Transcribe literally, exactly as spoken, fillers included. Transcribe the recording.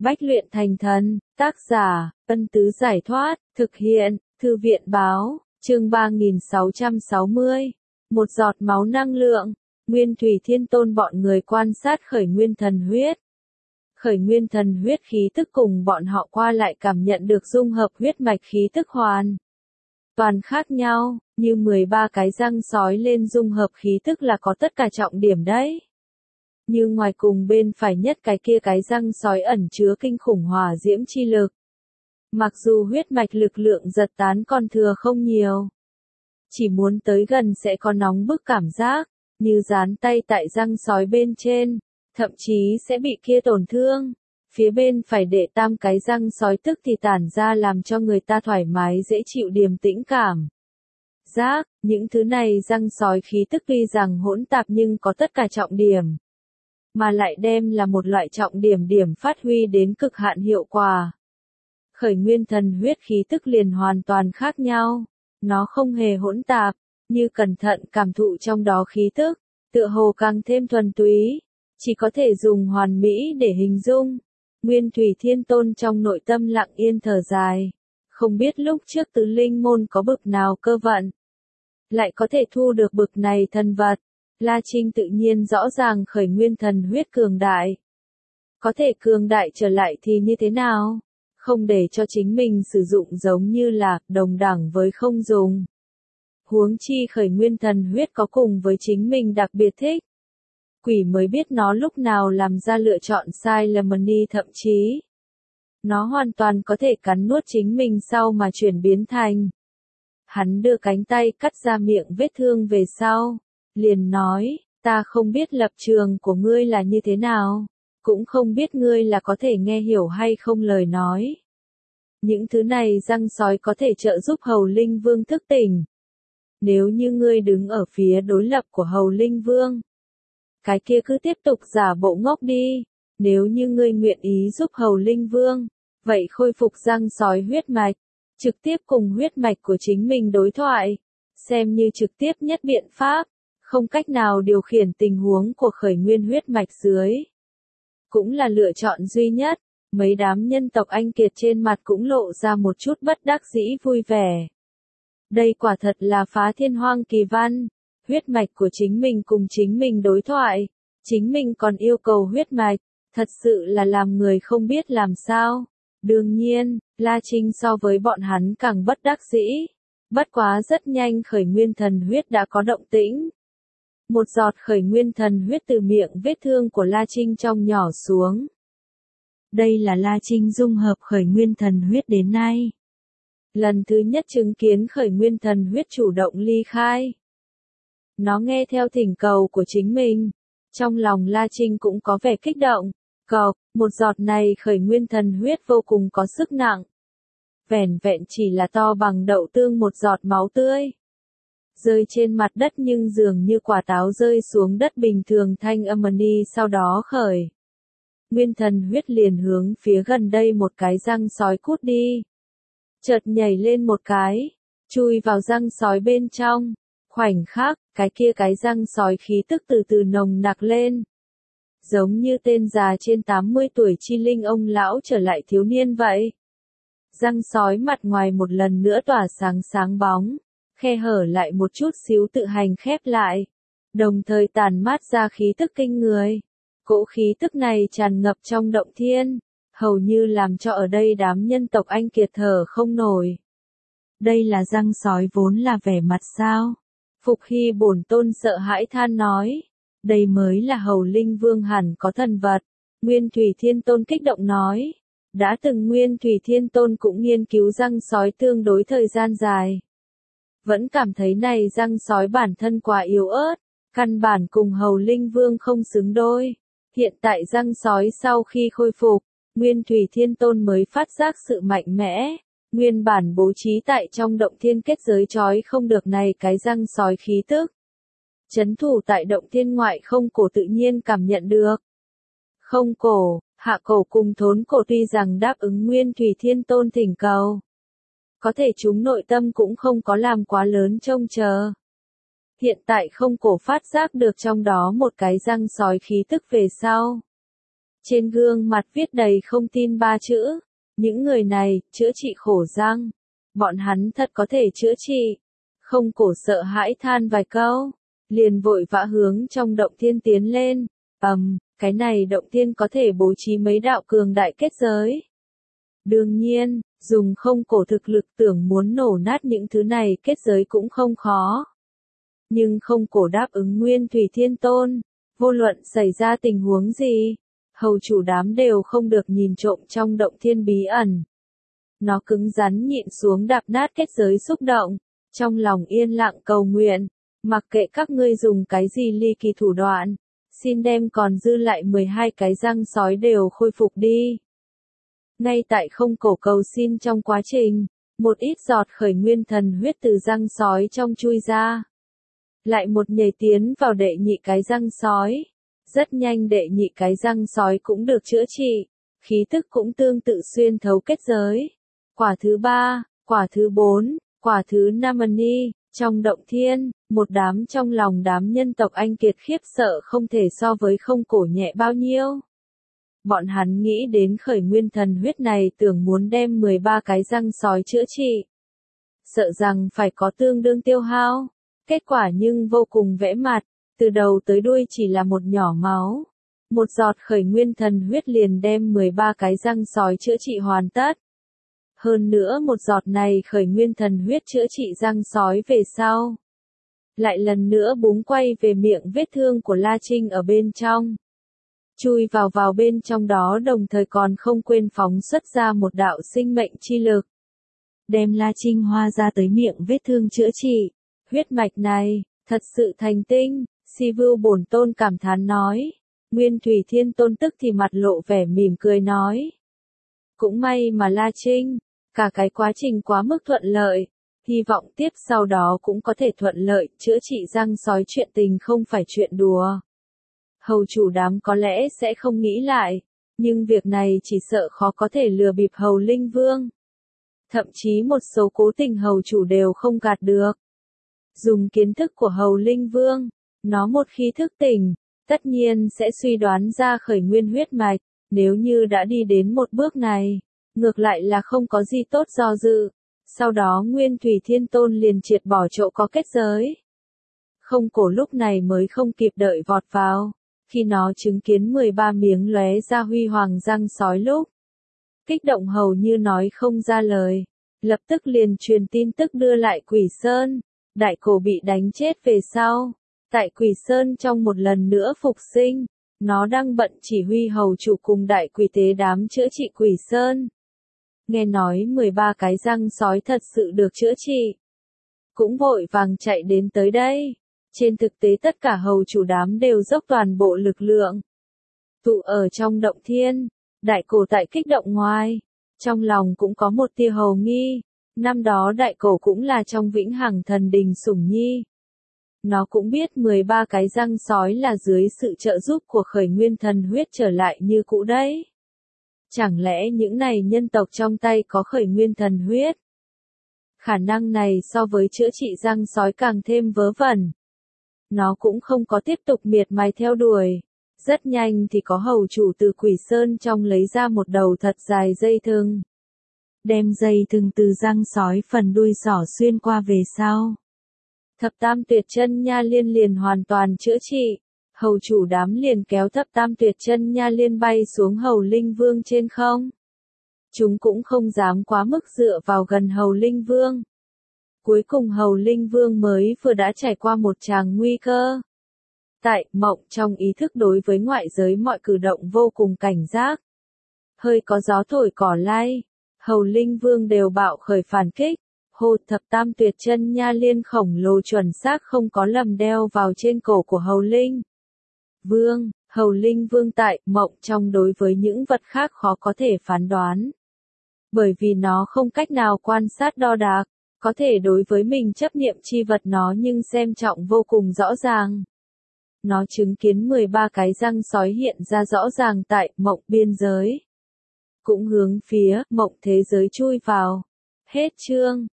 Bách luyện thành thần, tác giả, Ân Tứ Giải Thoát, thực hiện, Thư viện Báo, chương ba nghìn sáu trăm sáu mươi. Một giọt máu năng lượng, Nguyên Thủy Thiên Tôn bọn người quan sát khởi nguyên thần huyết. Khởi nguyên thần huyết khí tức cùng bọn họ qua lại cảm nhận được dung hợp huyết mạch khí tức hoàn toàn khác nhau, như mười ba cái răng sói lên dung hợp khí tức là có tất cả trọng điểm đấy. Như ngoài cùng bên phải nhất cái kia cái răng sói ẩn chứa kinh khủng hỏa diễm chi lực. Mặc dù huyết mạch lực lượng giật tán còn thừa không nhiều, chỉ muốn tới gần sẽ có nóng bức cảm giác, như dán tay tại răng sói bên trên, thậm chí sẽ bị kia tổn thương. Phía bên phải đệ tam cái răng sói tức thì tản ra làm cho người ta thoải mái dễ chịu điềm tĩnh cảm. Giác, những thứ này răng sói khí tức tuy rằng hỗn tạp nhưng có tất cả trọng điểm, mà lại đem là một loại trọng điểm điểm phát huy đến cực hạn hiệu quả. Khởi nguyên thần huyết khí tức liền hoàn toàn khác nhau, nó không hề hỗn tạp, như cẩn thận cảm thụ trong đó khí tức, tựa hồ càng thêm thuần túy, chỉ có thể dùng hoàn mỹ để hình dung. Nguyên Thủy Thiên Tôn trong nội tâm lặng yên thở dài, không biết lúc trước tứ linh môn có bực nào cơ vận, lại có thể thu được bực này thần vật. La Trinh tự nhiên rõ ràng khởi nguyên thần huyết cường đại. Có thể cường đại trở lại thì như thế nào? Không để cho chính mình sử dụng giống như là đồng đẳng với không dùng. Huống chi khởi nguyên thần huyết có cùng với chính mình đặc biệt thích. Quỷ mới biết nó lúc nào làm ra lựa chọn sai lầm đi, thậm chí nó hoàn toàn có thể cắn nuốt chính mình sau mà chuyển biến thành. Hắn đưa cánh tay cắt ra miệng vết thương về sau, liền nói, ta không biết lập trường của ngươi là như thế nào, cũng không biết ngươi là có thể nghe hiểu hay không lời nói. Những thứ này răng sói có thể trợ giúp Hầu Linh Vương thức tỉnh. Nếu như ngươi đứng ở phía đối lập của Hầu Linh Vương, cái kia cứ tiếp tục giả bộ ngốc đi. Nếu như ngươi nguyện ý giúp Hầu Linh Vương, vậy khôi phục răng sói huyết mạch, trực tiếp cùng huyết mạch của chính mình đối thoại, xem như trực tiếp nhất biện pháp, không cách nào điều khiển tình huống của khởi nguyên huyết mạch dưới. Cũng là lựa chọn duy nhất. Mấy đám nhân tộc anh kiệt trên mặt cũng lộ ra một chút bất đắc dĩ vui vẻ. Đây quả thật là phá thiên hoang kỳ văn. Huyết mạch của chính mình cùng chính mình đối thoại, chính mình còn yêu cầu huyết mạch, thật sự là làm người không biết làm sao. Đương nhiên, La Trinh so với bọn hắn càng bất đắc dĩ. Bất quá rất nhanh khởi nguyên thần huyết đã có động tĩnh. Một giọt khởi nguyên thần huyết từ miệng vết thương của La Trinh trong nhỏ xuống. Đây là La Trinh dung hợp khởi nguyên thần huyết đến nay. Lần thứ nhất chứng kiến khởi nguyên thần huyết chủ động ly khai. Nó nghe theo thỉnh cầu của chính mình. Trong lòng La Trinh cũng có vẻ kích động. Cọc, một giọt này khởi nguyên thần huyết vô cùng có sức nặng. Vẻn vẹn chỉ là to bằng đậu tương một giọt máu tươi. Rơi trên mặt đất nhưng dường như quả táo rơi xuống đất bình thường thanh âm đi sau đó khởi. Nguyên thần huyết liền hướng phía gần đây một cái răng sói cút đi. Chợt nhảy lên một cái, chui vào răng sói bên trong. Khoảnh khắc, cái kia cái răng sói khí tức từ từ nồng nặc lên. Giống như tên già trên tám mươi tuổi chi linh ông lão trở lại thiếu niên vậy. Răng sói mặt ngoài một lần nữa tỏa sáng sáng bóng, khe hở lại một chút xíu tự hành khép lại. Đồng thời tàn mát ra khí tức kinh người. Cỗ khí tức này tràn ngập trong động thiên, hầu như làm cho ở đây đám nhân tộc anh kiệt thở không nổi. Đây là răng sói vốn là vẻ mặt sao? Phục Hy bổn tôn sợ hãi than nói. Đây mới là Hầu Linh Vương hẳn có thần vật. Nguyên Thủy Thiên Tôn kích động nói. Đã từng Nguyên Thủy Thiên Tôn cũng nghiên cứu răng sói tương đối thời gian dài. Vẫn cảm thấy này răng sói bản thân quá yếu ớt, căn bản cùng Hầu Linh Vương không xứng đôi. Hiện tại răng sói sau khi khôi phục, Nguyên Thủy Thiên Tôn mới phát giác sự mạnh mẽ. Nguyên bản bố trí tại trong động thiên kết giới trói không được này cái răng sói khí tức. Chấn thủ tại động thiên ngoại không cổ tự nhiên cảm nhận được. Không cổ, hạ cổ cùng thốn cổ tuy rằng đáp ứng Nguyên Thủy Thiên Tôn thỉnh cầu. Có thể chúng nội tâm cũng không có làm quá lớn trông chờ. Hiện tại không cổ phát giác được trong đó một cái răng sói khí tức về sau. Trên gương mặt viết đầy không tin ba chữ. Những người này, chữa trị khổ răng. Bọn hắn thật có thể chữa trị. Không Cổ sợ hãi than vài câu. Liền vội vã hướng trong động thiên tiến lên. Ầm, um, cái này động thiên có thể bố trí mấy đạo cường đại kết giới. Đương nhiên, dùng Không Cổ thực lực tưởng muốn nổ nát những thứ này kết giới cũng không khó. Nhưng Không Cổ đáp ứng Nguyên Thủy Thiên Tôn. Vô luận xảy ra tình huống gì, hầu chủ đám đều không được nhìn trộm trong động thiên bí ẩn. Nó cứng rắn nhịn xuống đạp nát kết giới xúc động, trong lòng yên lặng cầu nguyện, mặc kệ các ngươi dùng cái gì ly kỳ thủ đoạn, xin đem còn dư lại mười hai cái răng sói đều khôi phục đi. Ngay tại Không Cổ cầu xin trong quá trình, một ít giọt khởi nguyên thần huyết từ răng sói trong chui ra. Lại một nhảy tiến vào đệ nhị cái răng sói. Rất nhanh đệ nhị cái răng sói cũng được chữa trị, khí tức cũng tương tự xuyên thấu kết giới. Quả thứ ba, quả thứ bốn, quả thứ năm ni, trong động thiên, một đám trong lòng đám nhân tộc anh kiệt khiếp sợ không thể so với Không Cổ nhẹ bao nhiêu. Bọn hắn nghĩ đến khởi nguyên thần huyết này tưởng muốn đem mười ba cái răng sói chữa trị. Sợ rằng phải có tương đương tiêu hao. Kết quả nhưng vô cùng vẽ mặt, từ đầu tới đuôi chỉ là một nhỏ máu. Một giọt khởi nguyên thần huyết liền đem mười ba cái răng sói chữa trị hoàn tất. Hơn nữa một giọt này khởi nguyên thần huyết chữa trị răng sói về sau. Lại lần nữa búng quay về miệng vết thương của La Trinh ở bên trong. Chui vào vào bên trong đó đồng thời còn không quên phóng xuất ra một đạo sinh mệnh chi lực. Đem La Trinh Hoa ra tới miệng vết thương chữa trị. Huyết mạch này, thật sự thành tinh, Si Vưu Bổn Tôn cảm thán nói. Nguyên Thủy Thiên Tôn tức thì mặt lộ vẻ mỉm cười nói. Cũng may mà La Trinh, cả cái quá trình quá mức thuận lợi, hy vọng tiếp sau đó cũng có thể thuận lợi, chữa trị răng sói chuyện tình không phải chuyện đùa. Hầu chủ đám có lẽ sẽ không nghĩ lại, nhưng việc này chỉ sợ khó có thể lừa bịp Hầu Linh Vương. Thậm chí một số cố tình hầu chủ đều không gạt được. Dùng kiến thức của Hầu Linh Vương, nó một khi thức tỉnh, tất nhiên sẽ suy đoán ra khởi nguyên huyết mạch, nếu như đã đi đến một bước này, ngược lại là không có gì tốt do dự. Sau đó Nguyên Thủy Thiên Tôn liền triệt bỏ chỗ có kết giới. Không Cổ lúc này mới không kịp đợi vọt vào, khi nó chứng kiến mười ba miếng lóe ra huy hoàng răng sói lúc. Kích động hầu như nói không ra lời, lập tức liền truyền tin tức đưa lại Quỷ Sơn. Đại cổ bị đánh chết về sau, tại Quỷ Sơn trong một lần nữa phục sinh, nó đang bận chỉ huy hầu chủ cùng đại quỷ tế đám chữa trị Quỷ Sơn. Nghe nói mười ba cái răng sói thật sự được chữa trị, cũng vội vàng chạy đến tới đây. Trên thực tế tất cả hầu chủ đám đều dốc toàn bộ lực lượng. Tụ ở trong động thiên, đại cổ tại kích động ngoài, trong lòng cũng có một tia hầu nghi. Năm đó đại cổ cũng là trong vĩnh hằng thần đình sủng nhi. Nó cũng biết mười ba cái răng sói là dưới sự trợ giúp của khởi nguyên thần huyết trở lại như cũ đấy. Chẳng lẽ những này nhân tộc trong tay có khởi nguyên thần huyết? Khả năng này so với chữa trị răng sói càng thêm vớ vẩn. Nó cũng không có tiếp tục miệt mài theo đuổi. Rất nhanh thì có hầu chủ từ Quỷ Sơn trong lấy ra một đầu thật dài dây thừng. Đem dây thừng từ răng sói phần đuôi sỏ xuyên qua về sau. Thập tam tuyệt chân nha liên liền hoàn toàn chữa trị. Hầu chủ đám liền kéo thập tam tuyệt chân nha liên bay xuống Hầu Linh Vương trên không. Chúng cũng không dám quá mức dựa vào gần Hầu Linh Vương. Cuối cùng Hầu Linh Vương mới vừa đã trải qua một tràng nguy cơ. Tại mộng trong ý thức đối với ngoại giới mọi cử động vô cùng cảnh giác. Hơi có gió thổi cỏ lay, Hầu Linh Vương đều bạo khởi phản kích. Hồ thập tam tuyệt chân nha liên khổng lồ chuẩn xác không có lầm đeo vào trên cổ của Hầu Linh Vương. Hầu Linh Vương tại mộng trong đối với những vật khác khó có thể phán đoán. Bởi vì nó không cách nào quan sát đo đạc, có thể đối với mình chấp niệm chi vật nó nhưng xem trọng vô cùng rõ ràng. Nó chứng kiến mười ba cái răng sói hiện ra rõ ràng tại mộng biên giới. Cũng hướng phía mộng thế giới chui vào. Hết chương.